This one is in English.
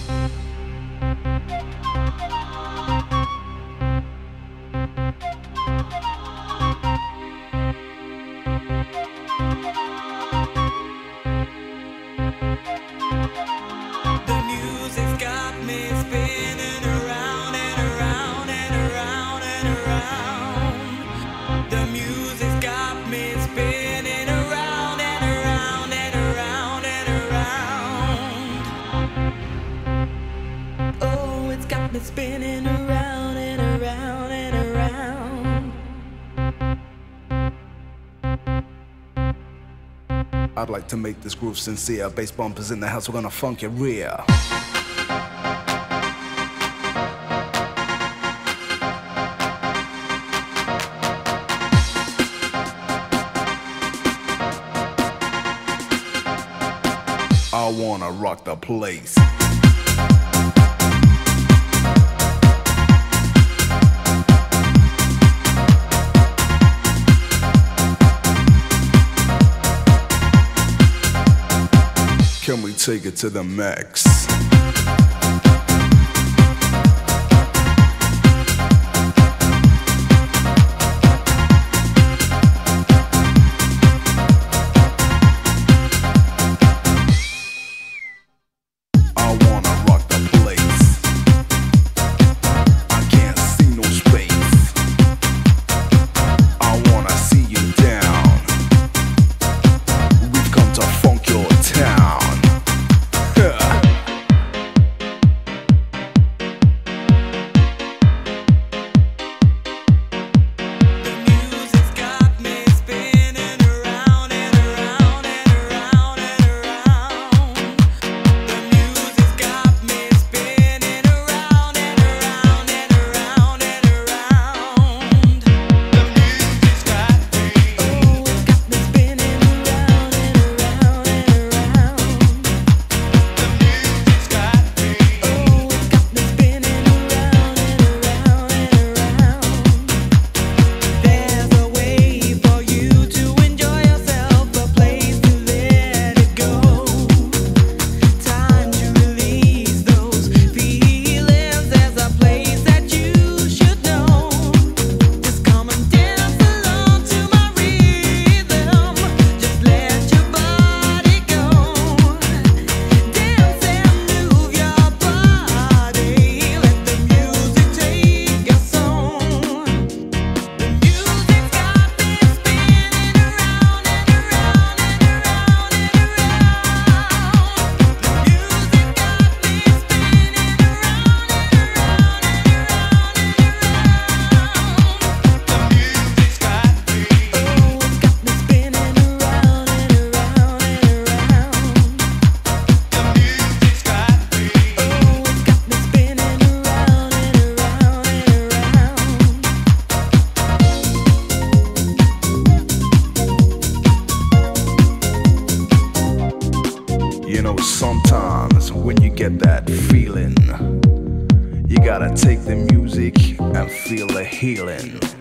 Spinning around and around and around. I'd like to make this groove sincere. Bass bumpers in the house, we're gonna funk your rear. I wanna rock the place. Can we take it to the max? I wanna rock the place. I can't see no space. I wanna see you down. We've come to funk your town. You know, sometimes when you get that feeling, you gotta take the music and feel the healing.